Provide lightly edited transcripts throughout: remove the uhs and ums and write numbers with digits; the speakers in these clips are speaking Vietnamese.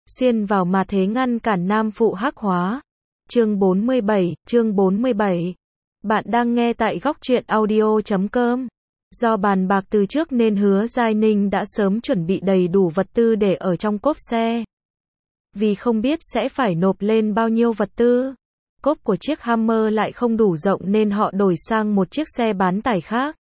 xuyên vào mà thế ngăn cản nam phụ hắc hóa. Chương 47. Bạn đang nghe tại góc truyện audio.com. Do bàn bạc từ trước nên Hứa Giai Ninh đã sớm chuẩn bị đầy đủ vật tư để ở trong cốp xe. Vì không biết sẽ phải nộp lên bao nhiêu vật tư, cốp của chiếc Hummer lại không đủ rộng nên họ đổi sang một chiếc xe bán tải khác.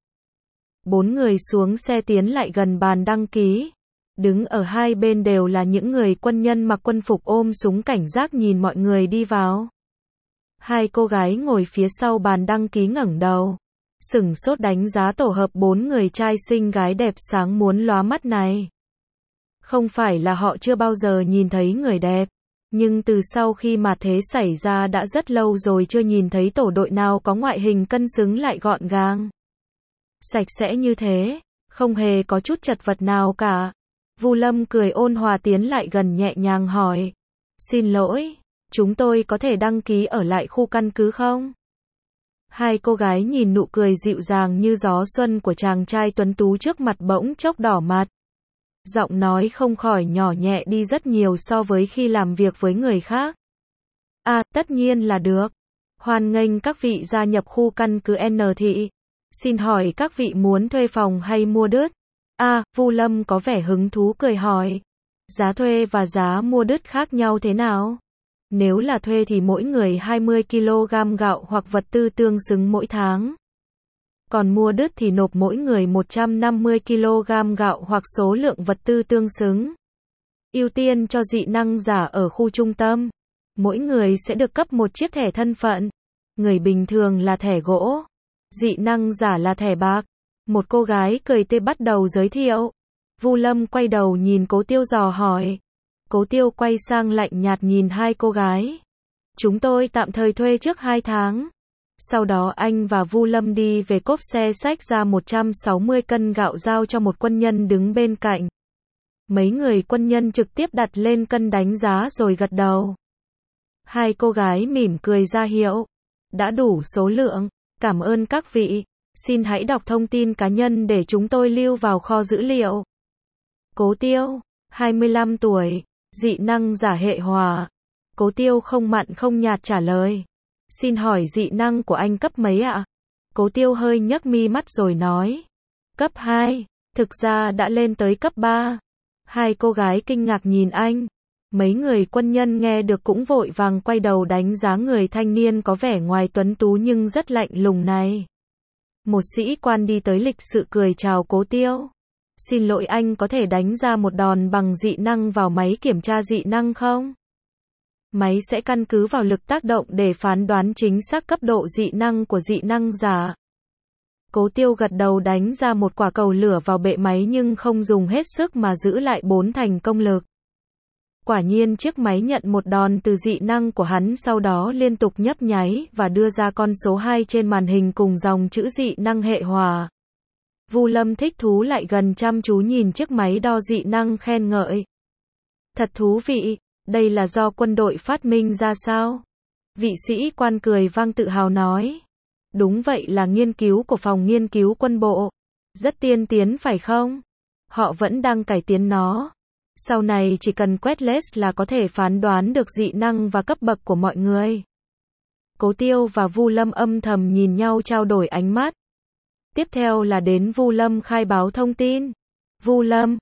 4 người xuống xe tiến lại gần bàn đăng ký. Đứng ở hai bên đều là những người quân nhân mặc quân phục ôm súng cảnh giác nhìn mọi người đi vào. Hai cô gái ngồi phía sau bàn đăng ký ngẩng đầu, sửng sốt đánh giá tổ hợp 4 người trai xinh gái đẹp sáng muốn lóa mắt này. Không phải là họ chưa bao giờ nhìn thấy người đẹp, nhưng từ sau khi mà thế xảy ra đã rất lâu rồi chưa nhìn thấy tổ đội nào có ngoại hình cân xứng lại gọn gàng, sạch sẽ như thế, không hề có chút chật vật nào cả. Vu Lâm cười ôn hòa tiến lại gần nhẹ nhàng hỏi, xin lỗi, chúng tôi có thể đăng ký ở lại khu căn cứ không? Hai cô gái nhìn nụ cười dịu dàng như gió xuân của chàng trai tuấn tú trước mặt bỗng chốc đỏ mặt. Giọng nói không khỏi nhỏ nhẹ đi rất nhiều so với khi làm việc với người khác. Tất nhiên là được. Hoan nghênh các vị gia nhập khu căn cứ N thị. Xin hỏi các vị muốn thuê phòng hay mua đứt? Vu Lâm có vẻ hứng thú cười hỏi. Giá thuê và giá mua đứt khác nhau thế nào? Nếu là thuê thì mỗi người 20 kg gạo hoặc vật tư tương xứng mỗi tháng. Còn mua đứt thì nộp mỗi người 150 kg gạo hoặc số lượng vật tư tương xứng. Ưu tiên cho dị năng giả ở khu trung tâm. Mỗi người sẽ được cấp một chiếc thẻ thân phận. Người bình thường là thẻ gỗ, dị năng giả là thẻ bạc. Một cô gái cười tươi bắt đầu giới thiệu. Vu Lâm quay đầu nhìn Cố Tiêu dò hỏi. Cố Tiêu quay sang lạnh nhạt nhìn hai cô gái. Chúng tôi tạm thời thuê trước 2 tháng. Sau đó anh và Vu Lâm đi về cốp xe xách ra 160 cân gạo giao cho một quân nhân đứng bên cạnh. Mấy người quân nhân trực tiếp đặt lên cân đánh giá rồi gật đầu. Hai cô gái mỉm cười ra hiệu. Đã đủ số lượng, cảm ơn các vị. Xin hãy đọc thông tin cá nhân để chúng tôi lưu vào kho dữ liệu. Cố Tiêu, 25 tuổi, dị năng giả hệ hỏa. Cố Tiêu không mặn không nhạt trả lời. Xin hỏi dị năng của anh cấp mấy ạ? Cố Tiêu hơi nhấc mi mắt rồi nói. Cấp 2, thực ra đã lên tới cấp 3. Hai cô gái kinh ngạc nhìn anh. Mấy người quân nhân nghe được cũng vội vàng quay đầu đánh giá người thanh niên có vẻ ngoài tuấn tú nhưng rất lạnh lùng này. Một sĩ quan đi tới lịch sự cười chào Cố Tiêu. Xin lỗi anh có thể đánh ra một đòn bằng dị năng vào máy kiểm tra dị năng không? Máy sẽ căn cứ vào lực tác động để phán đoán chính xác cấp độ dị năng của dị năng giả. Cố Tiêu gật đầu đánh ra một quả cầu lửa vào bệ máy nhưng không dùng hết sức mà giữ lại 4 thành công lực. Quả nhiên chiếc máy nhận một đòn từ dị năng của hắn sau đó liên tục nhấp nháy và đưa ra con số 2 trên màn hình cùng dòng chữ dị năng hệ hỏa. Vu Lâm thích thú lại gần chăm chú nhìn chiếc máy đo dị năng khen ngợi. Thật thú vị, đây là do quân đội phát minh ra sao? Vị sĩ quan cười vang tự hào nói. Đúng vậy, là nghiên cứu của phòng nghiên cứu quân bộ. Rất tiên tiến phải không? Họ vẫn đang cải tiến nó. Sau này chỉ cần quét list là có thể phán đoán được dị năng và cấp bậc của mọi người. Cố Tiêu và Vu Lâm âm thầm nhìn nhau trao đổi ánh mắt. Tiếp theo là đến Vu Lâm khai báo thông tin. Vu Lâm,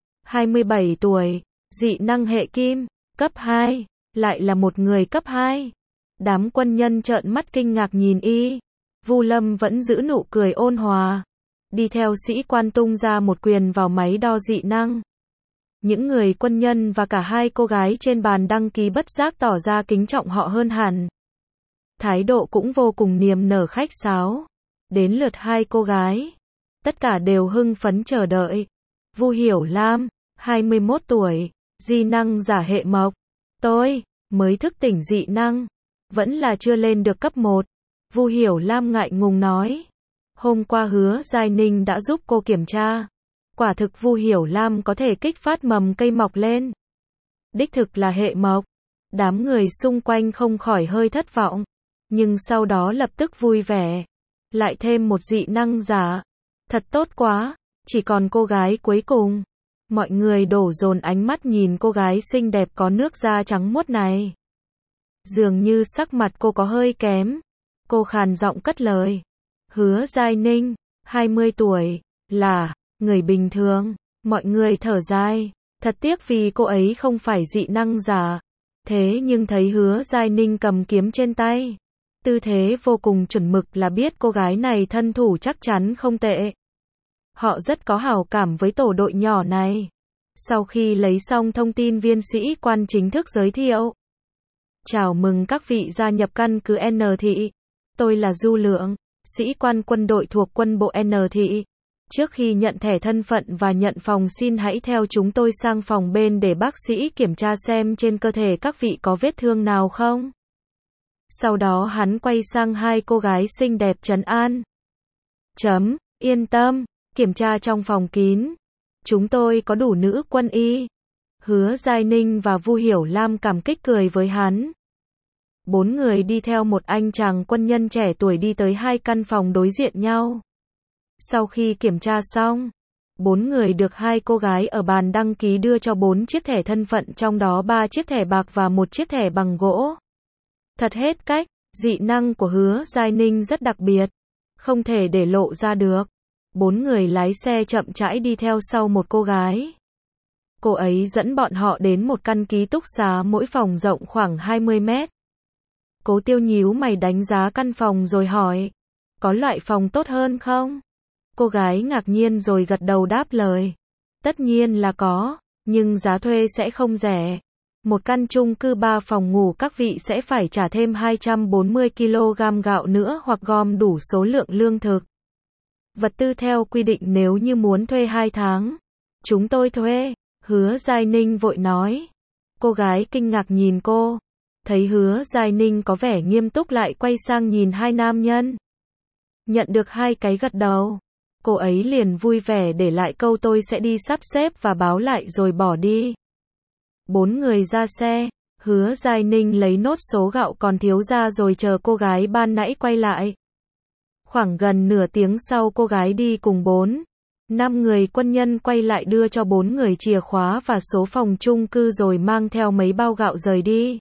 27 tuổi, dị năng hệ kim, cấp 2, lại là một người cấp 2. Đám quân nhân trợn mắt kinh ngạc nhìn y. Vu Lâm vẫn giữ nụ cười ôn hòa. Đi theo sĩ quan tung ra một quyền vào máy đo dị năng. Những người quân nhân và cả hai cô gái trên bàn đăng ký bất giác tỏ ra kính trọng họ hơn hẳn. Thái độ cũng vô cùng niềm nở khách sáo. Đến lượt hai cô gái. Tất cả đều hưng phấn chờ đợi. Vu Hiểu Lam, 21 tuổi, dị năng giả hệ mộc. Tôi mới thức tỉnh dị năng, vẫn là chưa lên được cấp 1. Vu Hiểu Lam ngại ngùng nói. Hôm qua Hứa Giai Ninh đã giúp cô kiểm tra. Quả thực Vu Hiểu Lam có thể kích phát mầm cây mọc lên. Đích thực là hệ mộc. Đám người xung quanh không khỏi hơi thất vọng. Nhưng sau đó lập tức vui vẻ. Lại thêm một dị năng giả. Thật tốt quá. Chỉ còn cô gái cuối cùng. Mọi người đổ dồn ánh mắt nhìn cô gái xinh đẹp có nước da trắng muốt này. Dường như sắc mặt cô có hơi kém. Cô khàn giọng cất lời. Hứa Giai Ninh, 20 tuổi, là người bình thường. Mọi người thở dài. Thật tiếc vì cô ấy không phải dị năng giả. Thế nhưng thấy Hứa Giai Ninh cầm kiếm trên tay, tư thế vô cùng chuẩn mực là biết cô gái này thân thủ chắc chắn không tệ. Họ rất có hảo cảm với tổ đội nhỏ này. Sau khi lấy xong thông tin, viên sĩ quan chính thức giới thiệu. Chào mừng các vị gia nhập căn cứ N thị. Tôi là Du Lượng, sĩ quan quân đội thuộc quân bộ N thị. Trước khi nhận thẻ thân phận và nhận phòng, xin hãy theo chúng tôi sang phòng bên để bác sĩ kiểm tra xem trên cơ thể các vị có vết thương nào không. Sau đó hắn quay sang hai cô gái xinh đẹp trấn an. Yên tâm, kiểm tra trong phòng kín. Chúng tôi có đủ nữ quân y. Hứa Giai Ninh và Vu Hiểu Lam cảm kích cười với hắn. 4 người đi theo một anh chàng quân nhân trẻ tuổi đi tới hai căn phòng đối diện nhau. Sau khi kiểm tra xong, 4 người được hai cô gái ở bàn đăng ký đưa cho 4 chiếc thẻ thân phận, trong đó 3 chiếc thẻ bạc và 1 chiếc thẻ bằng gỗ. Thật hết cách, dị năng của Hứa Giai Ninh rất đặc biệt, không thể để lộ ra được. 4 người lái xe chậm rãi đi theo sau một cô gái. Cô ấy dẫn bọn họ đến một căn ký túc xá, mỗi phòng rộng khoảng 20 mét. Cố Tiêu nhíu mày đánh giá căn phòng rồi hỏi, có loại phòng tốt hơn không? Cô gái ngạc nhiên rồi gật đầu đáp lời. Tất nhiên là có, nhưng giá thuê sẽ không rẻ. Một căn chung cư 3 phòng ngủ các vị sẽ phải trả thêm 240 kg gạo nữa hoặc gom đủ số lượng lương thực. Vật tư theo quy định nếu như muốn thuê 2 tháng. Chúng tôi thuê. Hứa Giai Ninh vội nói. Cô gái kinh ngạc nhìn cô. Thấy Hứa Giai Ninh có vẻ nghiêm túc lại quay sang nhìn hai nam nhân. Nhận được hai cái gật đầu. Cô ấy liền vui vẻ để lại câu tôi sẽ đi sắp xếp và báo lại rồi bỏ đi. 4 người ra xe. Hứa Giai Ninh lấy nốt số gạo còn thiếu ra rồi chờ cô gái ban nãy quay lại. Khoảng gần nửa tiếng sau, cô gái đi cùng 5 người quân nhân quay lại đưa cho 4 người chìa khóa và số phòng chung cư rồi mang theo mấy bao gạo rời đi.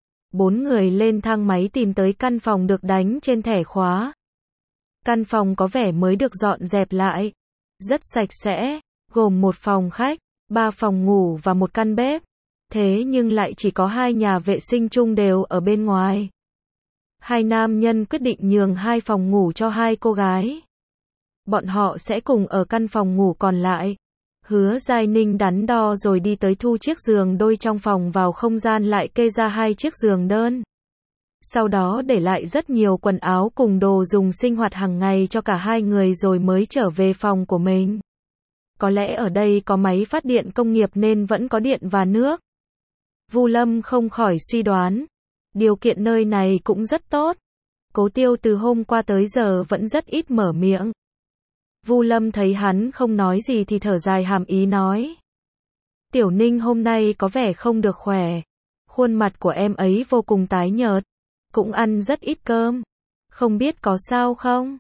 4 người lên thang máy tìm tới căn phòng được đánh trên thẻ khóa. Căn phòng có vẻ mới được dọn dẹp lại, rất sạch sẽ, gồm một phòng khách, 3 phòng ngủ và một căn bếp. Thế nhưng lại chỉ có 2 nhà vệ sinh chung đều ở bên ngoài. Hai nam nhân quyết định nhường 2 phòng ngủ cho 2 cô gái. Bọn họ sẽ cùng ở căn phòng ngủ còn lại. Hứa Giai Ninh đắn đo rồi đi tới thu chiếc giường đôi trong phòng vào không gian, lại kê ra 2 chiếc giường đơn. Sau đó để lại rất nhiều quần áo cùng đồ dùng sinh hoạt hàng ngày cho cả 2 người rồi mới trở về phòng của mình. Có lẽ ở đây có máy phát điện công nghiệp nên vẫn có điện và nước. Vu Lâm không khỏi suy đoán, điều kiện nơi này cũng rất tốt. Cố Tiêu từ hôm qua tới giờ vẫn rất ít mở miệng. Vu Lâm thấy hắn không nói gì thì thở dài hàm ý nói. Tiểu Ninh hôm nay có vẻ không được khỏe. Khuôn mặt của em ấy vô cùng tái nhợt. Cũng ăn rất ít cơm. Không biết có sao không?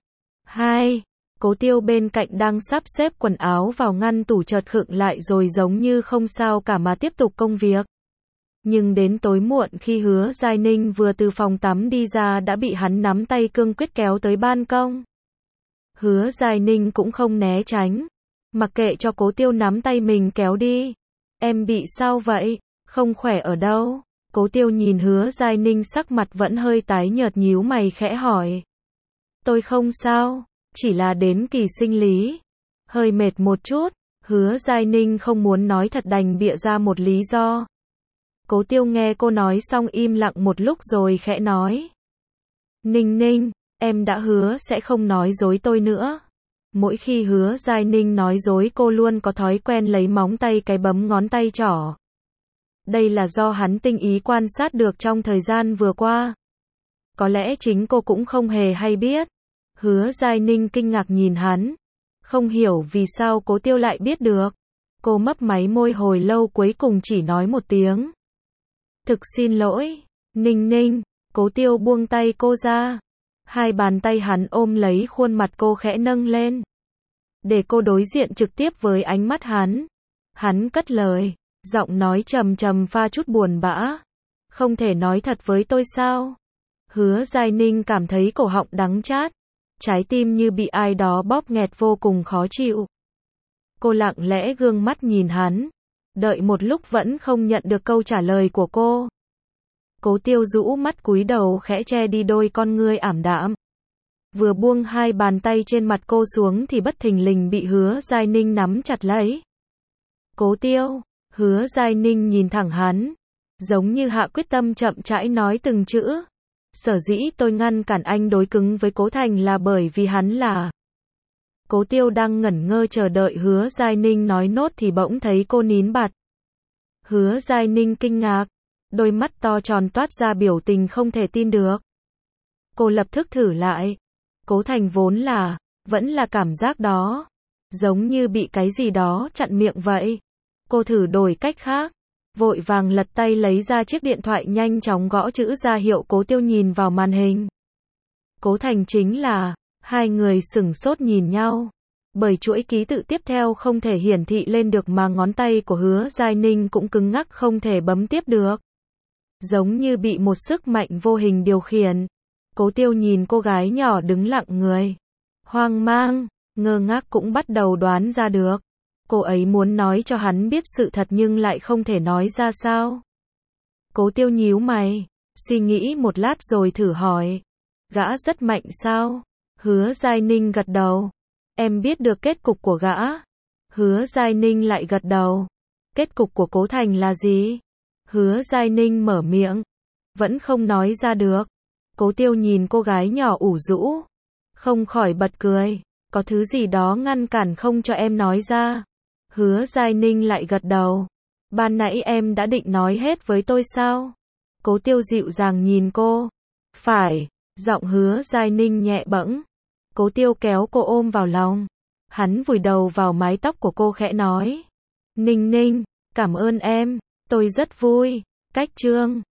Cố Tiêu bên cạnh đang sắp xếp quần áo vào ngăn tủ chợt khựng lại rồi giống như không sao cả mà tiếp tục công việc. Nhưng đến tối muộn khi Hứa Giai Ninh vừa từ phòng tắm đi ra đã bị hắn nắm tay cương quyết kéo tới ban công. Hứa Giai Ninh cũng không né tránh, mặc kệ cho Cố Tiêu nắm tay mình kéo đi. Em bị sao vậy? Không khỏe ở đâu? Cố Tiêu nhìn Hứa Giai Ninh sắc mặt vẫn hơi tái nhợt nhíu mày khẽ hỏi. Tôi không sao, chỉ là đến kỳ sinh lý. Hơi mệt một chút. Hứa Giai Ninh không muốn nói thật đành bịa ra một lý do. Cố Tiêu nghe cô nói xong im lặng một lúc rồi khẽ nói. Ninh Ninh, em đã hứa sẽ không nói dối tôi nữa. Mỗi khi Hứa Giai Ninh nói dối cô luôn có thói quen lấy móng tay cái bấm ngón tay trỏ. Đây là do hắn tinh ý quan sát được trong thời gian vừa qua. Có lẽ chính cô cũng không hề hay biết. Hứa Giai Ninh kinh ngạc nhìn hắn. Không hiểu vì sao Cố Tiêu lại biết được. Cô mấp máy môi hồi lâu cuối cùng chỉ nói một tiếng. Thực xin lỗi, Ninh Ninh. Cố Tiêu buông tay cô ra. Hai bàn tay hắn ôm lấy khuôn mặt cô khẽ nâng lên. Để cô đối diện trực tiếp với ánh mắt hắn. Hắn cất lời, giọng nói trầm trầm pha chút buồn bã. Không thể nói thật với tôi sao? Hứa Giai Ninh cảm thấy cổ họng đắng chát, trái tim như bị ai đó bóp nghẹt vô cùng khó chịu. Cô lặng lẽ gương mắt nhìn hắn, đợi một lúc vẫn không nhận được câu trả lời của cô. Cố Tiêu rũ mắt cúi đầu khẽ che đi đôi con ngươi ảm đạm. Vừa buông hai bàn tay trên mặt cô xuống thì bất thình lình bị Hứa Giai Ninh nắm chặt lấy. Cố Tiêu, Hứa Giai Ninh nhìn thẳng hắn, giống như hạ quyết tâm chậm rãi nói từng chữ. Sở dĩ tôi ngăn cản anh đối cứng với Cố Thành là bởi vì hắn là... Cố Tiêu đang ngẩn ngơ chờ đợi Hứa Giai Ninh nói nốt thì bỗng thấy cô nín bặt. Hứa Giai Ninh kinh ngạc, đôi mắt to tròn toát ra biểu tình không thể tin được. Cô lập tức thử lại. Cố Thành vẫn là cảm giác đó, giống như bị cái gì đó chặn miệng vậy. Cô thử đổi cách khác, vội vàng lật tay lấy ra chiếc điện thoại nhanh chóng gõ chữ ra hiệu Cố Tiêu nhìn vào màn hình. Cố Thành chính là... Hai người sửng sốt nhìn nhau, bởi chuỗi ký tự tiếp theo không thể hiển thị lên được mà ngón tay của Hứa Giai Ninh cũng cứng ngắc không thể bấm tiếp được. Giống như bị một sức mạnh vô hình điều khiển. Cố Tiêu nhìn cô gái nhỏ đứng lặng người, hoang mang, ngơ ngác cũng bắt đầu đoán ra được. Cô ấy muốn nói cho hắn biết sự thật nhưng lại không thể nói ra sao. Cố Tiêu nhíu mày, suy nghĩ một lát rồi thử hỏi. Gã rất mạnh sao? Hứa Giai Ninh gật đầu. Em biết được kết cục của gã. Hứa Giai Ninh lại gật đầu. Kết cục của Cố Thành là gì? Hứa Giai Ninh mở miệng, vẫn không nói ra được. Cố Tiêu nhìn cô gái nhỏ ủ rũ, không khỏi bật cười. Có thứ gì đó ngăn cản không cho em nói ra. Hứa Giai Ninh lại gật đầu. Ban nãy em đã định nói hết với tôi sao? Cố Tiêu dịu dàng nhìn cô. Phải, giọng Hứa Giai Ninh nhẹ bẫng. Cố Tiêu kéo cô ôm vào lòng. Hắn vùi đầu vào mái tóc của cô khẽ nói. Ninh Ninh, cảm ơn em, tôi rất vui. Cách chương